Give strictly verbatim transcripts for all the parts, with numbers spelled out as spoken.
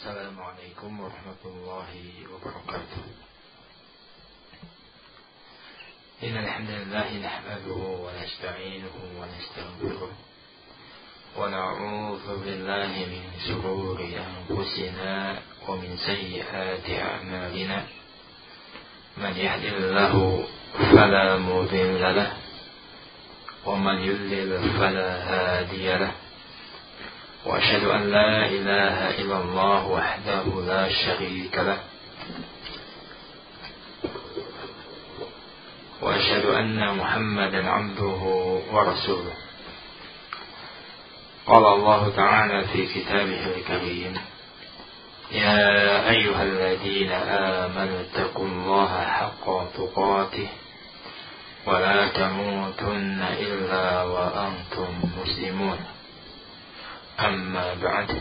Assalamualaikum warahmatullahi wabarakatuh. Innal hamdalillah nahmaduhu wa nasta'inuhu wa nastaghfiruh wa na'udzu billahi min shururi anfusina wa min sayyiati a'malina. Man yahdihillahu fala mudilla lahu wa man yudlil fala hadiya lahu. وأشهد أن لا إله إلا الله وحده لا شريك له وأشهد أن محمدا عبده ورسوله. قال الله تعالى في كتابه الكريم: يا أيها الذين آمنوا اتقوا الله حق تقاته ولا تموتن إلا وأنتم مسلمون. Amma ba'd.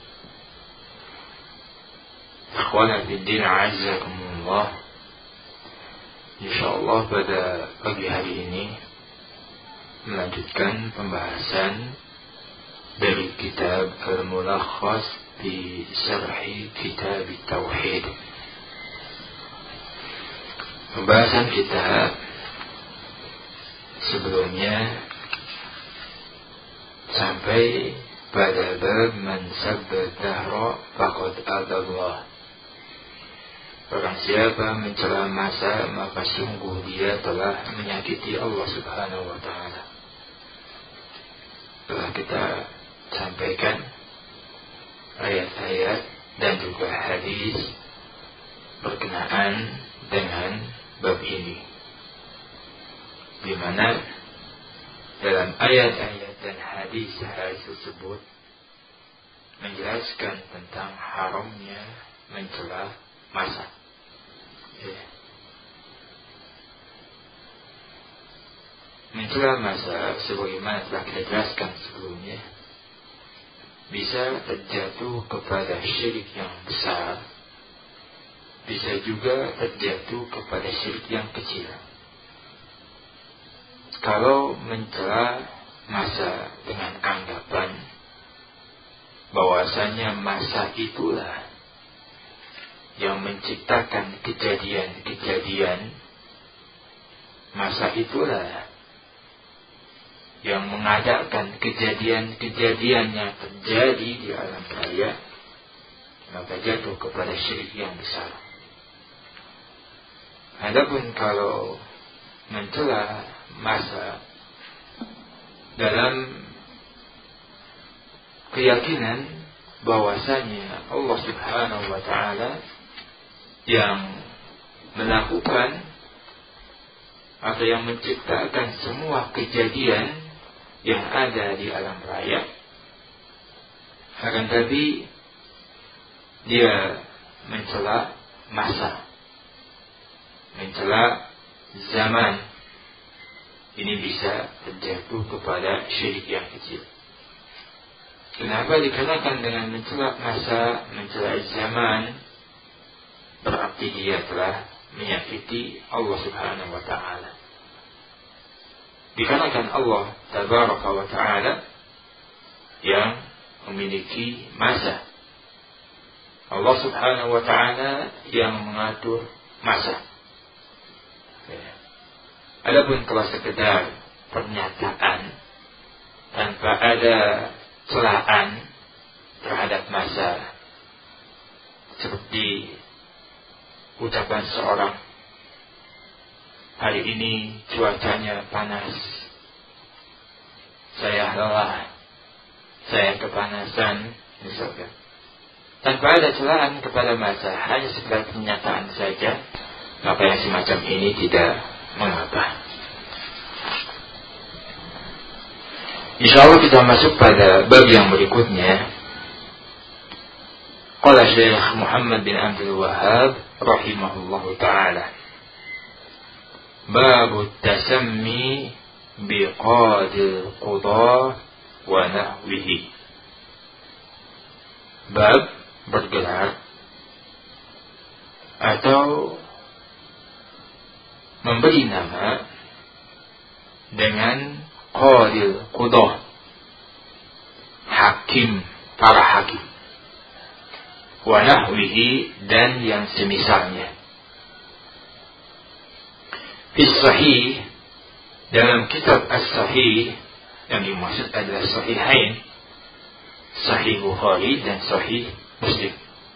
Ikhwana fiddin a'azzakumullah. Insyaallah pada pagi hari ini melanjutkan pembahasan dari kitab Al-Mulakhas fi Syarhi Kitab Tauhid. Pembahasan kita sebelumnya sampai pada bab man sabba dahra faqad adallah. Barang siapa mencela masa, maka sungguh dia telah menyakiti Allah Subhanahu wa taala. Telah kita sampaikan ayat-ayat dan juga hadis berkenaan dengan bab ini, di mana dalam ayat-ayat dan hadis-hadis tersebut menjelaskan tentang haramnya mencela masa. Ya. Mencela masa sebagaimana telah kita jelaskan sebelumnya bisa terjatuh kepada syirik yang besar, bisa juga terjatuh kepada syirik yang kecil. Kalau mencela masa dengan anggapan bahwasanya masa itulah yang menciptakan kejadian-kejadian, masa itulah yang mengadakan kejadian-kejadian yang terjadi di alam raya, maka jatuh kepada syirik yang besar. Adapun kalau mencela masa dalam keyakinan bahwasanya Allah Subhanahu wa taala yang melakukan atau yang menciptakan semua kejadian yang ada di alam raya, akan tapi dia mencela masa, mencela zaman, ini bisa terjatuh kepada syirik yang kecil. Kenapa? Dikarenakan dengan mencela masa, mencela zaman, berarti dia telah menyakiti Allah Subhanahu wa taala. Dikarenakan Allah Tabaraka wa taala yang memiliki masa, Allah Subhanahu wa taala yang mengatur masa. Adapun kalau sekedar pernyataan tanpa ada celaan terhadap masa, seperti ucapan seorang, hari ini cuacanya panas, saya lelah, saya kepanasan, misalkan, tanpa ada celaan kepada masa, hanya sekedar pernyataan saja, maka yang semacam ini tidak mengapa. Insyaallah kita masuk pada bab yang berikutnya. Qala Syekh Muhammad bin Abdul Wahhab rahimahullahu taala, bab tasammi biqadil qudha wa nahwihi. Bab bergelar atau memberi nama dengan qadil qudha, hakim, para hakim. wa nahwihi, dan yang semisalnya. Fi sahih, dalam kitab as-sahih, yang dimaksud adalah sahihain, sahih Bukhari dan sahih Muslim.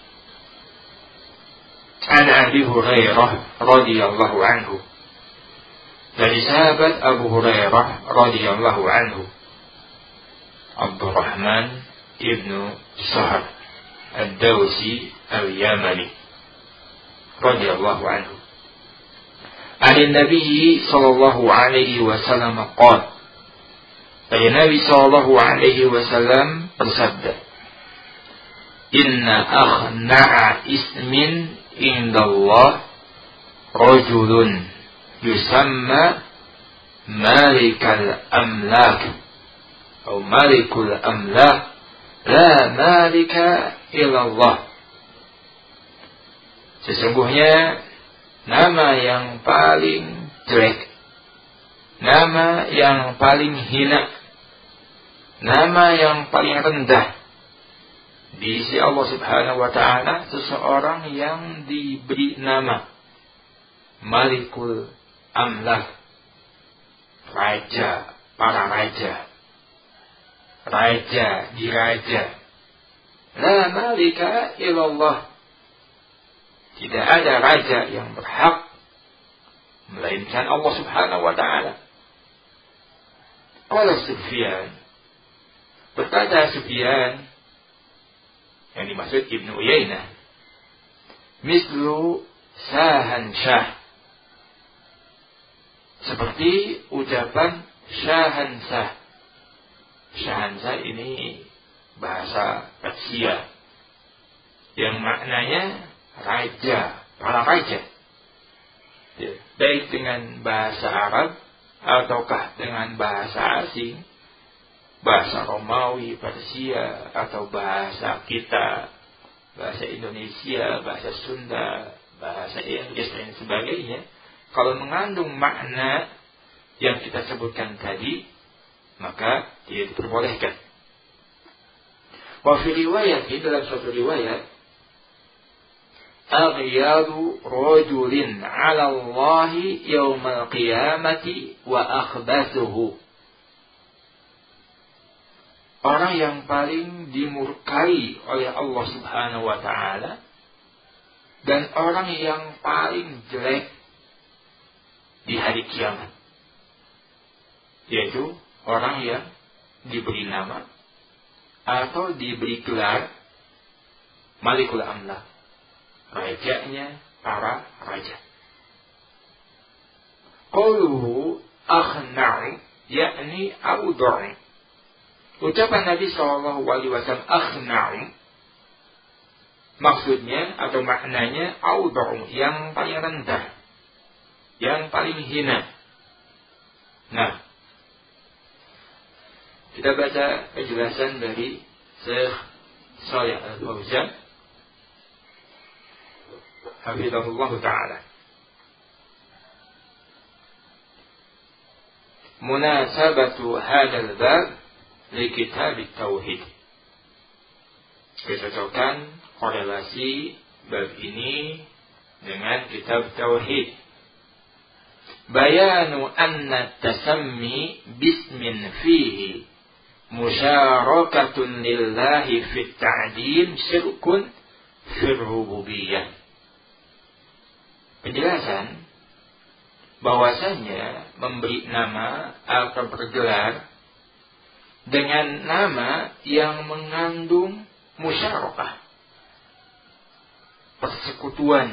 An Abi Hurairah radhiyallahu anhu, dari sahabat Abu Hurairah radhiyallahu anhu, Abdurrahman ibnu Sahr Ad-Dawsi Al-Yamani radhiyallahu anhu, an Nabi sallallahu alaihi wasallam qala, dari Nabi sallallahu alaihi wasallam bersabda, inna akhna'a ismin indallah rajulun yusamma malikal amlak atau malikul amlak la malika illallah. Sesungguhnya nama yang paling jelek, nama yang paling hina, nama yang paling rendah di sisi Allah Subhanahu wa ta'ala, seseorang yang diberi nama Malikul Amlak, raja para raja, raja di raja. La malika illallah, tidak ada raja yang berhak melainkan Allah Subhanahu wa ta'ala. Qala Sufyan, berkata Sufyan, yang dimaksud Ibnu Uyainah, mislu sahan syah, seperti ucapan syahansah. Syahansah ini bahasa Persia yang maknanya raja, para raja, ya, baik dengan bahasa Arab ataukah dengan bahasa asing, bahasa Romawi, Persia, atau bahasa kita, bahasa Indonesia, bahasa Sunda, bahasa Inggris, dan sebagainya. Kalau mengandung makna yang kita sebutkan tadi, maka dia diperbolehkan. Wa fi riwayat, dalam suatu riwayat, aghyadu rajulin 'ala Allah yaumal qiyamati wa akhbathuhu, orang yang paling dimurkai oleh Allah Subhanahu wa ta'ala dan orang yang paling jelek di hari kiamat, yaitu orang yang diberi nama atau diberi gelar Malikul Amlak, rajanya para raja. Qauluhu akhna'u, yakni awdu'u. Ucapan Nabi shallallahu alaihi wasallam akhna'u, maksudnya atau maknanya awdu'u, yang paling rendah, yang paling hina. Nah, kita baca penjelasan dari Syekh Shalih Al-Fauzan hafizahullah ta'ala. Munasabatu hadal bab li kitab tauhid, kecocokan korelasi bab ini dengan kitab tauhid. Bayanu anna tasammi bismin fihi musyarakatun lillahi fit ta'dim syirkun fir rububiyyah. Penjelasan bahwasanya memberi nama atau bergelar dengan nama yang mengandung musyarakah, persekutuan,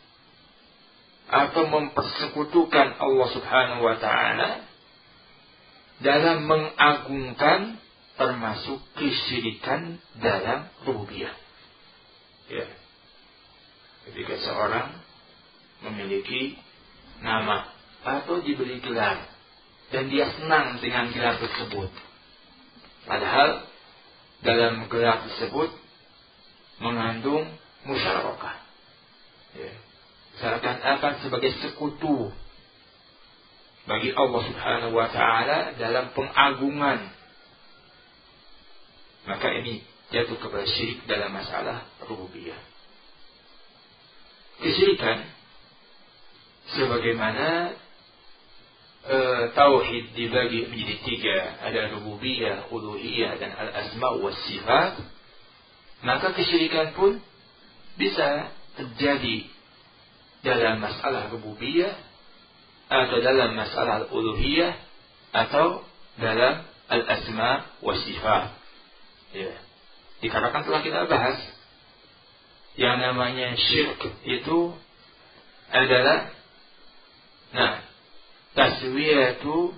atau mempersekutukan Allah Subhanahu wa ta'ala dalam mengagungkan, termasuk kesyirikan dalam rububiyah. Ya. Ketika seorang memiliki nama atau diberi gelar dan dia senang dengan gelar tersebut, padahal dalam gelar tersebut mengandung musyarakah, ya, seakan-akan sebagai sekutu bagi Allah Subhanahu wa ta'ala dalam pengagungan, maka ini jatuh kepada syirik dalam masalah rububiyah. Kesyirikan sebagaimana e, tauhid dibagi menjadi tiga, ada rububiyah, uluhiyah, dan al-asma wa sifat, maka kesyirikan pun bisa terjadi dalam masalah rububiyah, atau dalam masalah uluhiyah, atau dalam al-asma wa sifat. Ya. Dikarenakan telah kita bahas yang namanya syirik itu adalah nah taswiyatu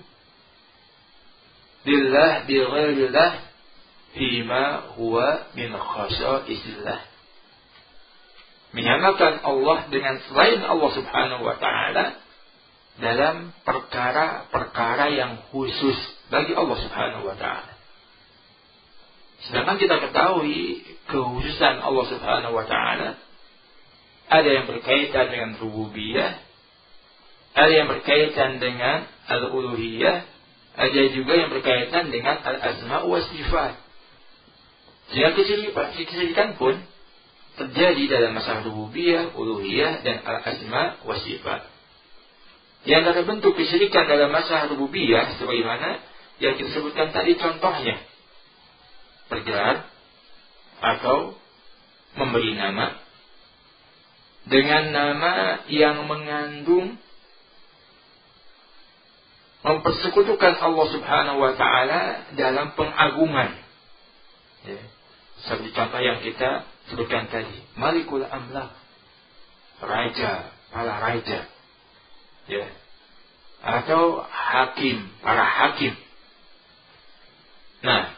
billah bi ghairillah fima huwa min khasaisillah, menyamakan Allah dengan selain Allah Subhanahu wa taala dalam perkara-perkara yang khusus bagi Allah Subhanahu wa taala. Sedangkan kita ketahui kekhususan Allah Subhanahu wa taala ada yang berkaitan dengan rububiyah, ada yang berkaitan dengan al-uluhiyah, ada juga yang berkaitan dengan al-asma wa sifat. Sehingga kesyirikan pun terjadi dalam masalah rububiyah, uluhiyah, dan al-asma wa sifat. Di antara bentuk kesyirikan dalam masalah rububiyah sebagaimana yang kita sebutkan tadi contohnya, bergelar atau memberi nama dengan nama yang mengandung mempersekutukan Allah Subhanahu wa taala dalam pengagungan. Ya. Seperti contoh yang kita sebutkan tadi, Malikul Amlak, raja, para raja. Ya. Atau hakim, para hakim. Nah,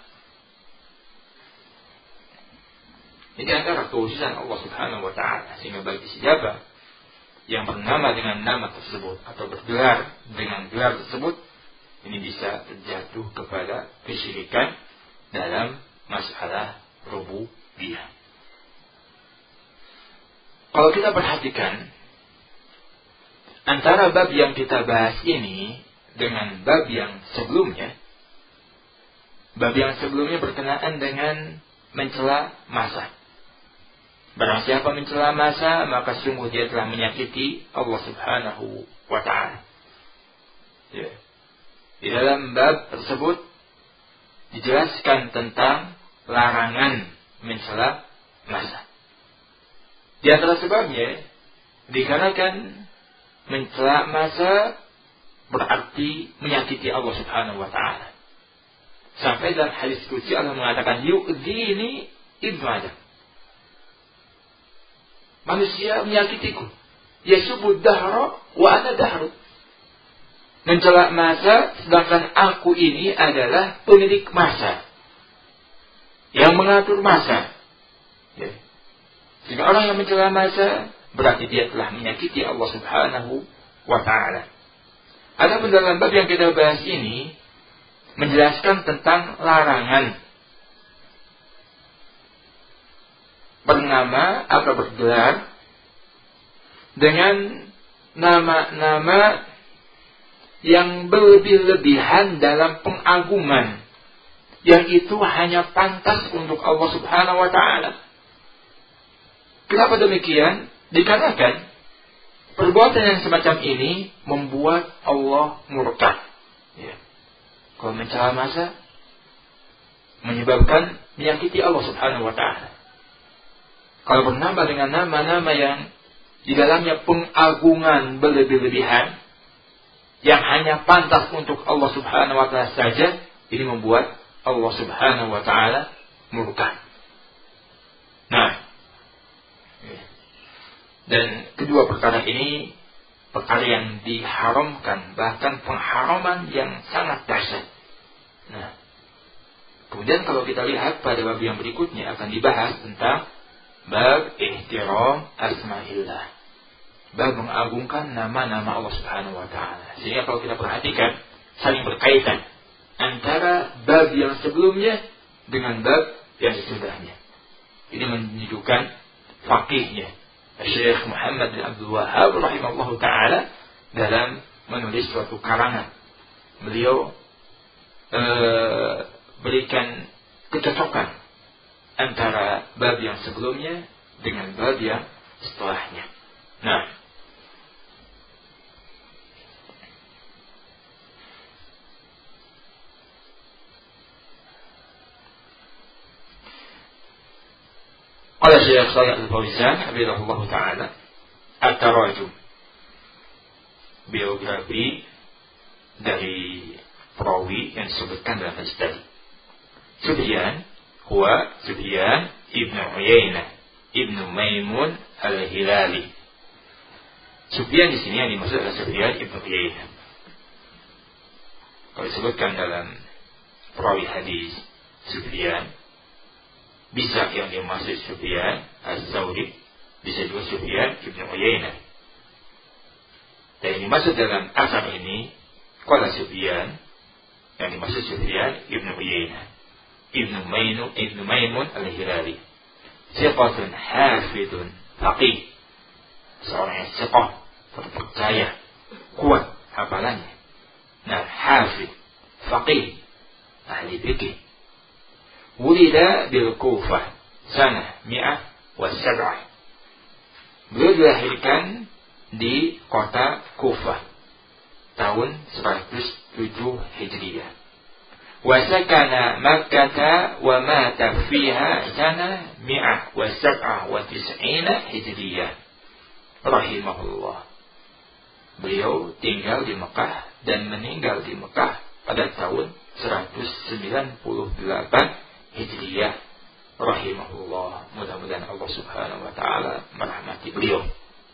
ini antara kekhususan Allah Subhanahu wa taala, sehingga bagi siapa yang bernama dengan nama tersebut atau bergelar dengan gelar tersebut, ini bisa terjatuh kepada kesyirikan dalam masalah rububiyah. Kalau kita perhatikan antara bab yang kita bahas ini dengan bab yang sebelumnya, bab yang sebelumnya berkenaan dengan mencela masa. Barang siapa mencela masa, maka sungguh dia telah menyakiti Allah Subhanahu wa ta'ala. Ya. Di dalam bab tersebut dijelaskan tentang larangan mencela masa. Di antara sebabnya, dikarenakan mencela masa berarti menyakiti Allah Subhanahu wa ta'ala. Sampai dalam hadis qudsi Allah mengatakan, yu'dini ibnu Adam. Manusia menyakitiku. Yasubud dahra wa ana dahru. Mencela masa, sedangkan aku ini adalah pemilik masa, yang mengatur masa. Ya. Jika orang yang mencela masa, berarti dia telah menyakiti Allah Subhanahu wa ta'ala. Adapun dalam bab yang kita bahas ini menjelaskan tentang larangan bernama atau bergelar dengan nama-nama yang berlebih-lebihan dalam pengagungan, yang itu hanya pantas untuk Allah Subhanahu wa ta'ala. Kenapa demikian? Dikarenakan perbuatan yang semacam ini membuat Allah murka. Ya. Kalau mencela masa menyebabkan menyakiti Allah Subhanahu wa ta'ala. Kalau bernama dengan nama-nama yang di dalamnya pengagungan berlebih-lebihan, yang hanya pantas untuk Allah Subhanahu wa ta'ala saja, ini membuat Allah Subhanahu wa ta'ala murka. Nah, dan kedua perkara ini perkara yang diharamkan, bahkan pengharaman yang sangat dahsyat. Nah, kemudian kalau kita lihat pada bab yang berikutnya akan dibahas tentang bab ihtiram asma'illah, bab mengagungkan nama-nama Allah Subhanahu wa ta'ala. Sehingga kalau kita perhatikan saling berkaitan antara bab yang sebelumnya dengan bab yang sesudahnya. Ini menunjukkan faqihnya Syekh Muhammad bin Abdul Wahhab rahimahullahu ta'ala dalam menulis suatu karangan. Beliau e, berikan kecocokan antara bab yang sebelumnya dengan bab yang setelahnya. Nah, qala Syekh Shalih Al-Fauzan hafizahullah taala, at-tarajum, biografi dari perawi yang disebutkan dalam hadis tadi. Sufyan huwa Sufyan ibnu Uyainah ibnu Maimun al-Hilali. Sufyan di sini yang dimaksud adalah Sufyan ibnu Uyainah. Kalau disebutkan dalam perawi hadis Sufyan, bisa yang dimaksud Sufyan as-Sauri, bisa juga Sufyan ibnu Uyainah. Dan yang dimaksud dalam asar ini qala Sufyan, yang dimaksud Sufyan ibnu Uyainah ibnu Maimun ibnu Maimun al-Hilali, thiqatun hafidun faqih, seorang yang thiqah, terpercaya, kuat hafalannya. Nah, hafid, faqih, ahli fikih. Wulida bil Kufah sanah mi'ah wa sab'ah. Beliau dilahirkan di kota Kufah tahun seratus tujuh Hijriah. Wa sakana Makkah wa mata fiha sana mi'ah wa sab'ah wa tis'ina Hijriah. Rahimahullah. Beliau tinggal di Mekah dan meninggal di Mekah pada tahun seratus sembilan puluh delapan Hijriah. Rahimahullah. Mudah-mudahan Allah Subhanahu wa taala merahmati beliau.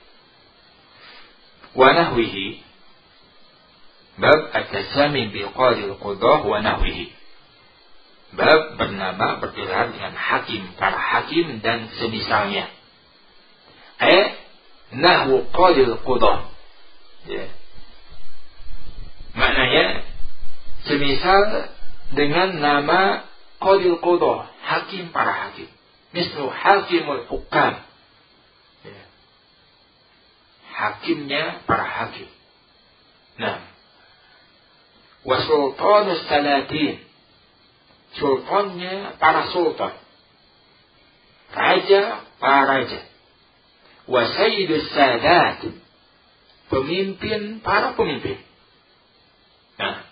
Wa nahwihi, bab at-tasami bi qadil qudah wa nahwihi, bab bernama bergelar dengan hakim, para hakim dan semisalnya. Eh, nahwu qadil qudah, ya. Maknanya semisal dengan nama qadil qudah, hakim para hakim. Mislu hakimul hukam, ya. Hakimnya para hakim. Nah, wa sultanus salatin, sultannya para sultan, raja para raja. Wa sayyidus sadat, pemimpin para pemimpin. Nah,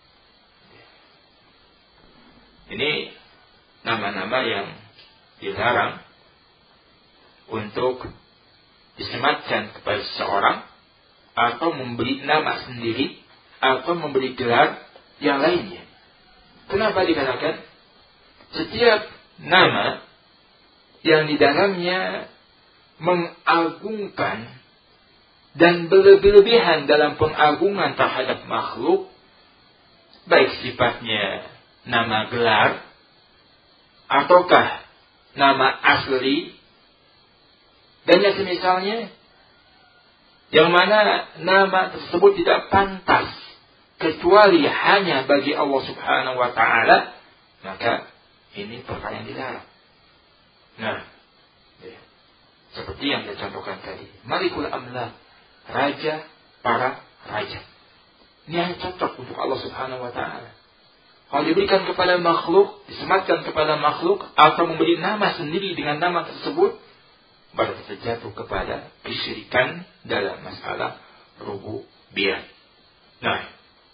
ini nama-nama yang dilarang untuk disematkan kepada seseorang, atau memberi nama sendiri, atau memberi gelar yang lainnya. Kenapa dikatakan setiap nama yang di dalamnya mengagungkan dan berlebih-lebihan dalam pengagungan terhadap makhluk, baik sifatnya nama gelar ataukah nama asli dan yang semisalnya, yang mana nama tersebut tidak pantas kecuali hanya bagi Allah Subhanahu wa taala, maka ini perkara yang dilarang. Nah, ya, seperti yang saya contohkan tadi, Malikul Amlak, raja para raja. Ini hanya cocok untuk Allah Subhanahu wa taala. Kalau diberikan kepada makhluk, disematkan kepada makhluk, atau memberi nama sendiri dengan nama tersebut, berarti terjatuh kepada kesyirikan dalam masalah rububiyah. Nah,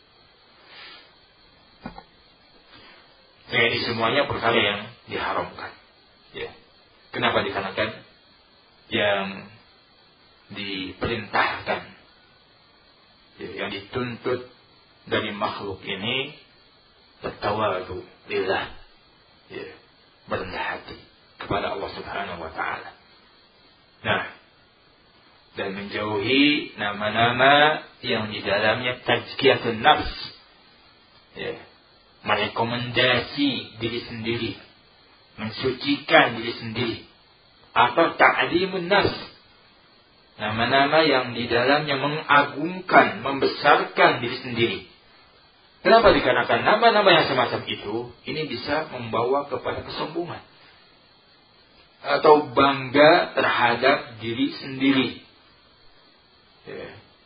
ini semuanya perkara yang diharamkan. Ya. Kenapa dikarenakan yang diperintahkan, ya, yang dituntut dari makhluk ini bertawadu lillah, ya, berendah hati kepada Allah Subhanahu wa taala. Nah, dan menjauhi nama-nama yang di dalamnya tazkiyatun nafs, ya, merekomendasi diri sendiri, mensucikan diri sendiri, atau ta'limun nafs, nama-nama yang di dalamnya mengagungkan, membesarkan diri sendiri. Kenapa dikarenakan nama-nama yang semacam itu ini bisa membawa kepada kesombongan atau bangga terhadap diri sendiri, ya,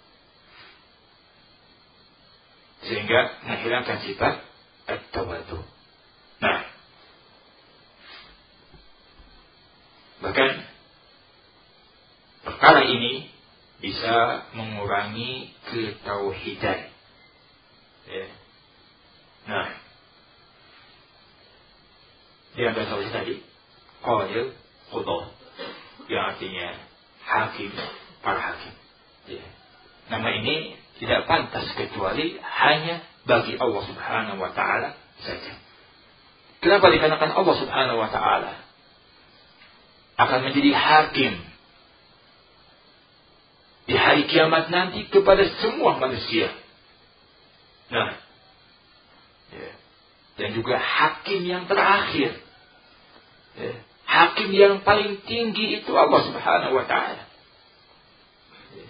sehingga menghilangkan sifat at-tawadhu. Nah, ini bisa mengurangi ketauhidan. Ya. Nah, di antara solusi tadi, qadil qudah, yang artinya hakim, para hakim. Ya. Nama ini tidak pantas kecuali hanya bagi Allah Subhanahu wa Ta'ala saja. Kenapa? Dikarenakan Allah Subhanahu wa Ta'ala akan menjadi hakim di hari kiamat nanti kepada semua manusia. Nah, ya. Dan juga hakim yang terakhir, ya. Hakim yang paling tinggi itu Allah Subhanahu wa Ta'ala. Ya.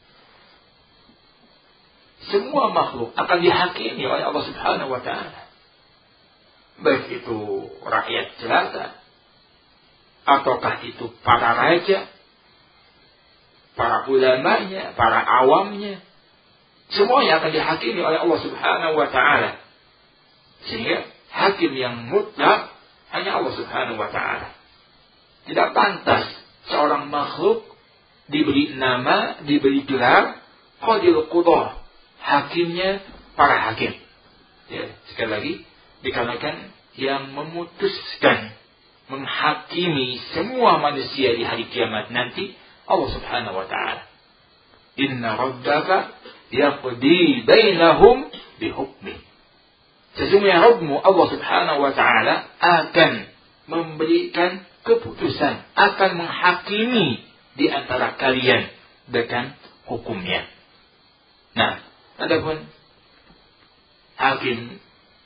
Semua makhluk akan dihakimi oleh Allah Subhanahu wa Ta'ala, baik itu rakyat jelata ataukah itu para raja, para ulamanya, para awamnya, semuanya akan dihakimi oleh Allah Subhanahu wa Ta'ala. Sehingga hakim yang mutlak hanya Allah Subhanahu wa Ta'ala. Tidak pantas seorang makhluk diberi nama, diberi gelar qadil qudah, hakimnya para hakim. Ya, sekali lagi, dikarenakan yang memutuskan, menghakimi semua manusia di hari kiamat nanti Allah Subhanahu wa Ta'ala. Inna rabbaka yaqdi bainahum bihukmi. Sesungguhnya Rabbmu Allah Subhanahu wa Ta'ala akan memberikan keputusan, akan menghakimi di antara kalian dengan hukumnya. Nah, adapun hakim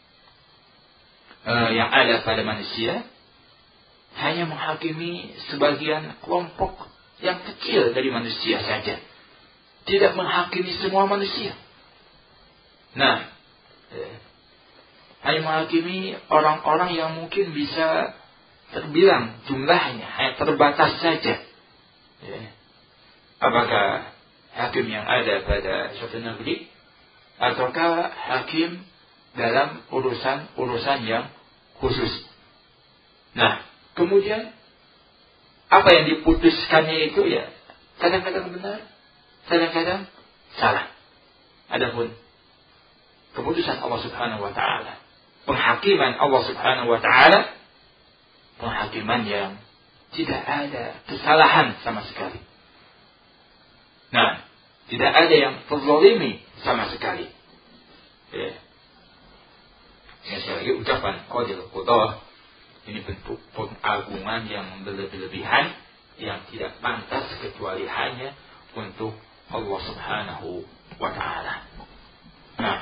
uh, yang ada pada manusia hanya menghakimi sebagian kelompok yang kecil dari manusia saja, tidak menghakimi semua manusia. Nah, eh, hanya menghakimi orang-orang yang mungkin bisa terbilang jumlahnya, hanya terbatas saja. Ya. Apakah hakim yang ada pada suatu negeri, ataukah hakim dalam urusan-urusan yang khusus. Nah, kemudian apa yang diputuskannya itu ya kadang-kadang benar, kadang-kadang salah. Adapun keputusan Allah Subhanahu wa Ta'ala, penghakiman Allah Subhanahu wa Ta'ala, penghakiman yang tidak ada kesalahan sama sekali. Nah, tidak ada yang terzalimi sama sekali. Ya. Yang sekali lagi ucapan qadil qudah ini bentuk pengagungan yang berlebihan, yang tidak pantas kecuali hanya untuk Allah Subhanahu wa Ta'ala. Nah,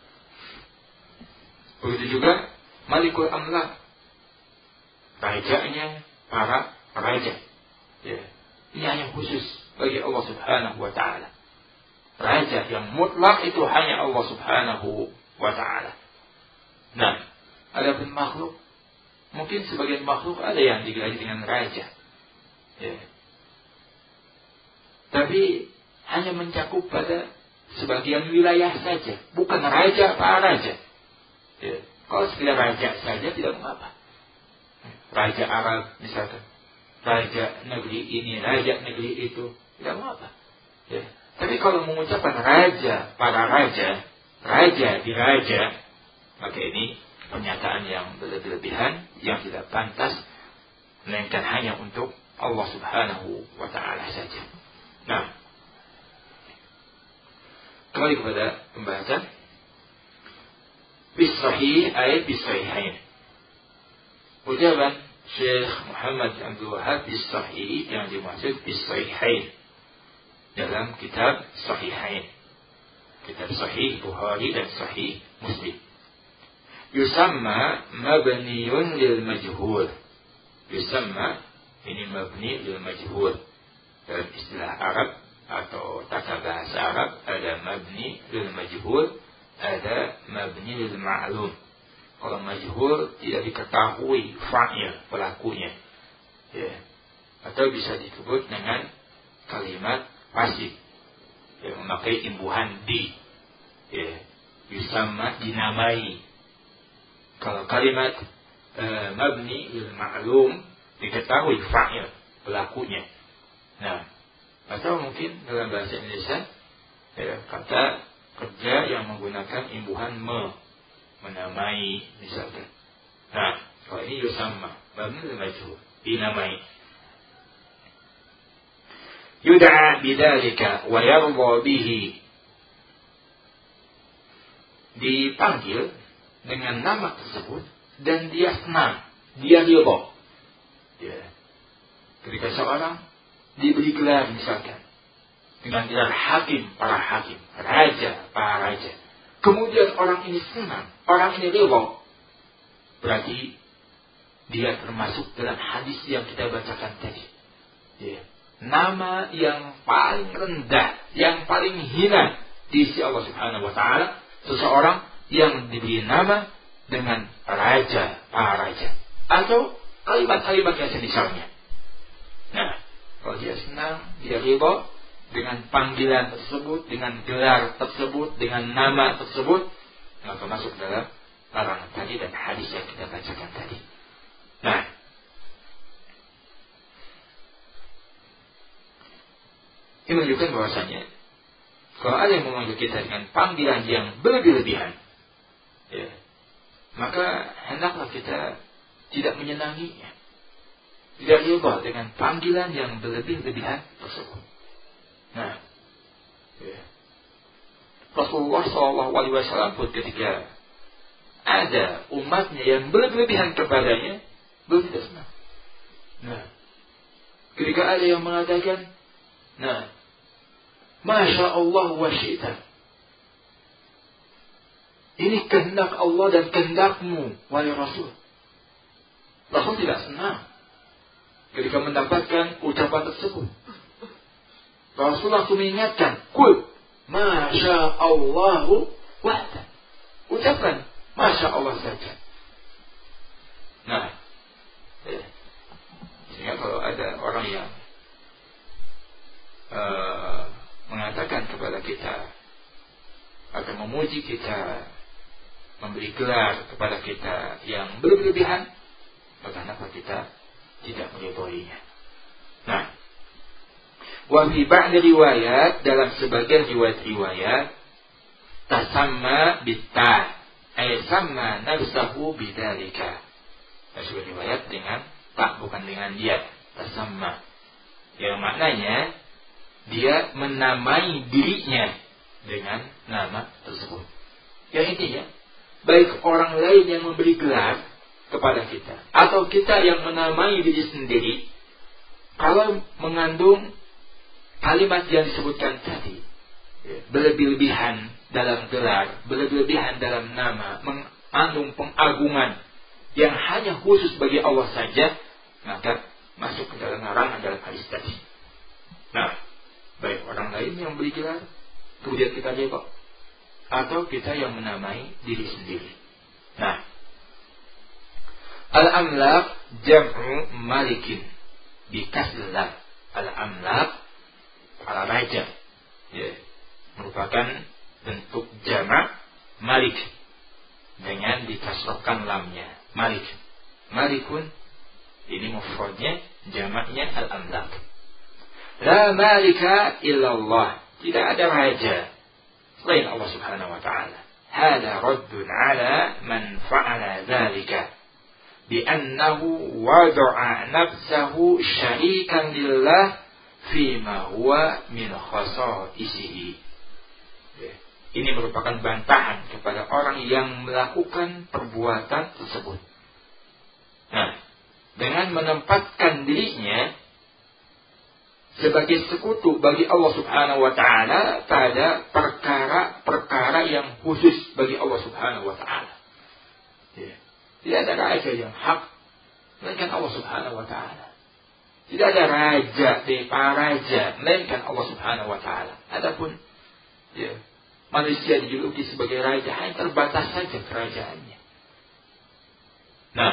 begitu juga Malikul Amlak, rajanya para raja. Ya. Ini hanya khusus bagi Allah Subhanahu wa Ta'ala. Raja yang mutlak itu hanya Allah Subhanahu wa Ta'ala. Nah, adapun makhluk, mungkin sebagian makhluk ada yang digelari dengan raja. Ya. Tapi hanya mencakup pada sebagian wilayah saja, bukan raja para raja. Ya. Kalau sekedar raja saja tidak mengapa. Raja Arab misalkan, raja negeri ini, raja negeri itu, tidak mengapa. Ya. Tapi kalau mengucapkan raja para raja, raja di raja, maka ini pernyataan yang berlebihan, yang tidak pantas, melainkan hanya untuk Allah Subhanahu wa Ta'ala saja. Nah, kembali kepada pembahasan. Bisahih ayat bisahihain. Ucapan Syekh Muhammad Abdul Wahab bisahih yang dimaksud bisahihain dalam kitab Sahihain, kitab Sahih Bukhari dan Sahih Muslim. Yusamma mabniyun lil majhul. Yusamma ini mabni lil majhul. Dalam istilah Arab atau tata bahasa Arab ada mabni lil majhul, ada mabni lil ma'lum. Kalau majhul tidak diketahui fa'il pelakunya, ya. Atau bisa disebut dengan kalimat pasif yang memakai imbuhan di, ya. Yusamma dinamai. Kalau kalimat e, mabni lil ma'lum diketahui fa'il pelakunya. Nah, Atau mungkin dalam bahasa Indonesia ya, kata kerja yang menggunakan imbuhan me, menamai misalkan. Nah, kalau ini yusamma, mabni lil majhul, dinamai. Yud'a bidzalika wa yarda bihi, dipanggil dengan nama tersebut dan dia senang, dia ridha. Ya. Ketika seorang diberi gelar misalkan dengan gelar hakim, para hakim, raja, para raja, kemudian orang ini senang, orang ini ridha, berarti dia termasuk dalam hadis yang kita bacakan tadi. Ya. Nama yang paling rendah, yang paling hina di sisi Allah Subhanahu wa taala, seseorang yang diberi nama dengan raja, para raja, atau kalimat-kalimat yang semisalnya. Nah, kalau dia senang, dia ridha dengan panggilan tersebut, dengan gelar tersebut, dengan nama tersebut, maka masuk dalam larangan tadi dan hadis yang kita bacakan tadi. Nah, ini menunjukkan bahwasanya kalau ada yang memanggil kita dengan panggilan yang berlebih-lebihan, ya, maka hendaklah kita tidak menyenanginya, tidak ridha dengan panggilan yang berlebih-lebihan tersebut. Nah, ya. Rasulullah shallallahu alaihi wasallam pun ketika ada umatnya yang berlebih-lebihan kepadanya, beliau tidak senang. Nah, ketika ada yang mengatakan, nah, Masya Allah wa syi'ta, ini kehendak Allah dan kehendakmu, wahai Rasul. Rasul tidak senang ketika mendapatkan ucapan tersebut. Rasul langsung mengingatkan, Kul Masya Allahu wahda, ucapkan Masya Allah saja. Nah, ya. Sehingga kalau ada orang yang uh, mengatakan kepada kita atau memuji kita, memberi gelar kepada kita yang berlebihan, maka kenapa kita tidak meridhoinya? Nah, wa fi ba'd riwayat, dalam sebagian riwayat-riwayat, tasamma bitta, ay samma nafsahu bidzalika. Sebagian riwayat dengan tak, bukan dengan dia, tasamma, yang maknanya dia menamai dirinya dengan nama tersebut. Yang intinya, baik orang lain yang memberi gelar kepada kita, atau kita yang menamai diri sendiri, kalau mengandung kalimat yang disebutkan tadi, berlebih-lebihan dalam gelar, berlebih-lebihan dalam nama, mengandung pengagungan yang hanya khusus bagi Allah saja, maka masuk ke dalam larangan dalam hadis tadi. Nah, baik orang lain yang beri gelar, kemudian kita ridha, atau kita yang menamai diri sendiri. Nah, al-amlak jam'u malikin bikasril lam. Al-amlak, para raja, ya, merupakan bentuk jamak malik dengan dikasrohkan lamnya, malik. Malikun ini mufradnya, jamaknya al-amlak. La malika illallah, tidak ada raja selain Allah Subhanahu wa taala. Hada raddun ala man fa'ala dzalika bi annahu wada'a nafsahu syarikan lillah fima huwa min khasaisihi. Ini merupakan bantahan kepada orang yang melakukan perbuatan tersebut. Nah, dengan menempatkan dirinya sebagai sekutu bagi Allah Subhanahu wa taala pada perkara-perkara yang khusus bagi Allah Subhanahu wa taala. Ya. Tidak ada raja yang hak melainkan Allah Subhanahu wa taala. Tidak ada raja dari para raja melainkan Allah Subhanahu wa taala. Adapun ya, manusia dijuluki sebagai raja, hanya terbatas saja kerajaannya. Nah,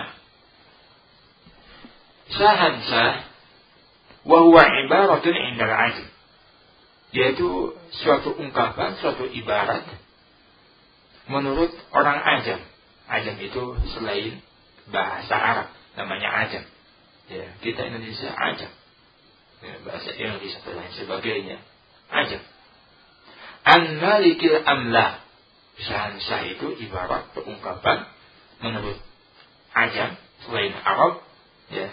syahansah wa huwa ibaratun 'inda al-'ajm, yaitu suatu ungkapan, suatu ibarat menurut orang ajam. Ajam itu selain bahasa Arab, namanya ajam. Ya, kita Indonesia ajam. ya, bahasa Inggris atau lain sebagainya. Ajam. An-malikil amlah. Syahansah itu ibarat perungkapan menurut Ajam selain Arab, ya,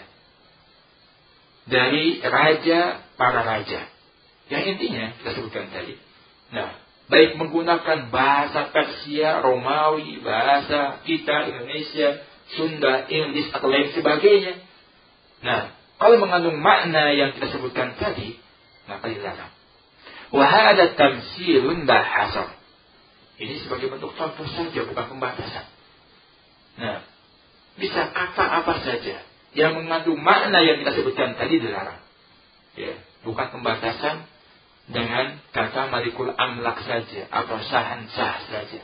dari raja para raja. Yang intinya kita sebutkan tadi. Nah, baik menggunakan bahasa Persia, Romawi, bahasa kita Indonesia, Sunda, Inggris atau lain sebagainya. Nah, kalau mengandung makna yang kita sebutkan tadi, maka dilarang. Wa hadza tamtsilun la hasar. Ini sebagai bentuk contoh saja, bukan pembatasan. Nah, bisa kata apa saja yang mengandung makna yang kita sebutkan tadi dilarang. Ya, bukan pembatasan dengan kata malikul amlak saja atau sahansah saja.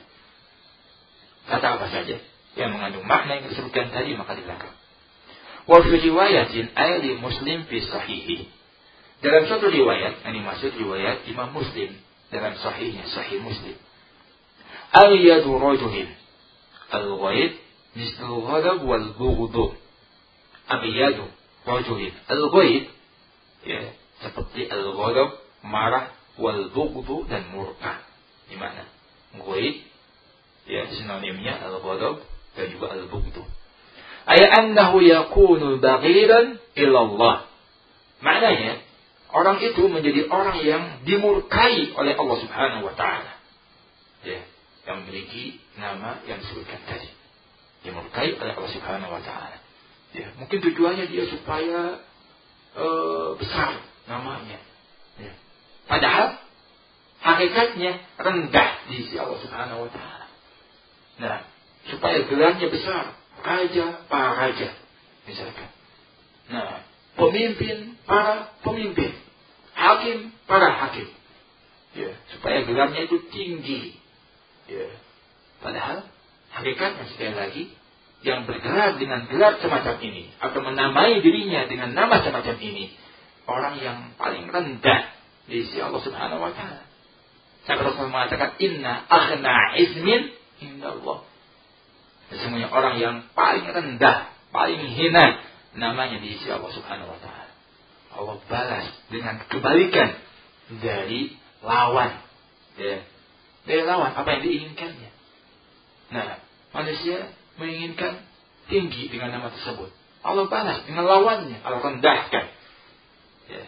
Kata apa saja yang mengandung makna yang kita sebutkan tadi maka dilarang. Wa fi riwayatin ayli Muslim fi sahihi. Dalam suatu riwayat, yang dimaksud riwayat Imam Muslim dalam sahihnya, sahih Muslim. Al-yadu rajulin al-ghaid mislu ghadab wal bughd. Al-yadu rajulin al-ghaid, ya, seperti al-ghadab, marah, wal bughd dan murka. Di mana? Ghaid, ya, sinonimnya al-ghadab dan juga al-bughd. Ay annahu yakunu baghiran ila Allah. Maknanya orang itu menjadi orang yang dimurkai oleh Allah Subhanahu wa taala. Ya, yang memiliki nama yang disebutkan tadi. Dimurkai oleh Allah Subhanahu wa taala. Ya, mungkin tujuannya dia supaya uh, besar namanya. Ya. Padahal hakikatnya rendah di sisi Allah Subhanahu wa taala. Nah, supaya gelarnya besar, raja para raja misalkan. Nah, pemimpin para pemimpin, hakim para hakim. Ya, supaya gelarnya itu tinggi. Ya. Padahal hakikatnya sekali lagi yang bergelar dengan gelar semacam ini atau menamai dirinya dengan nama semacam ini orang yang paling rendah di sisi Allah Subhanahu wa taala. Sampai Rasulullah mengatakan inna akhna ismin indallah. Sesungguhnya orang yang paling rendah, paling hina namanya di sisi Allah Subhanahu wa taala. Allah balas dengan kebalikan dari lawan. Ya. Dari lawan apa yang diinginkannya. Nah, manusia menginginkan tinggi dengan nama tersebut. Allah balas dengan lawannya, Allah rendahkan. Ya.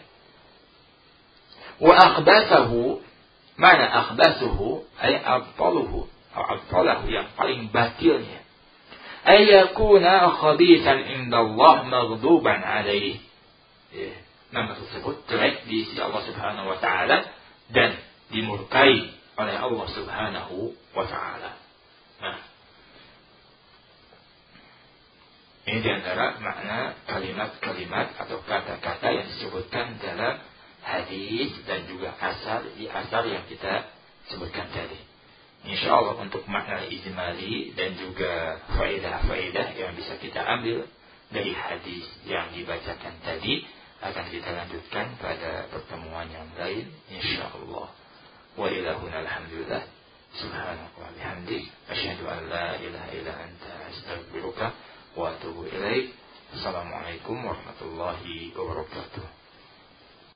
Wa akhbasahu, mana akhbasuhu ay abtaluhu atau abtalahu yang paling batilnya. Ayakuna khabisan indallah maghduban alaih. Ya. Nama tersebut jelek di sisi Allah Subhanahu wa taala dan dimurkai oleh Allah Subhanahu wa taala. Nah, ini diantara makna kalimat-kalimat atau kata-kata yang disebutkan dalam hadis dan juga asar di asar yang kita sebutkan tadi. InsyaAllah untuk makna ijmali dan juga faedah-faedah yang bisa kita ambil dari hadis yang dibacakan tadi akan kita lanjutkan pada pertemuan yang lain insyaallah. Wa ilahuna alhamdulillah subhanaka wa bihamdik asyhadu an la ilaha illa anta astaghfiruka wa atubu ilaik. Assalamualaikum warahmatullahi wabarakatuh.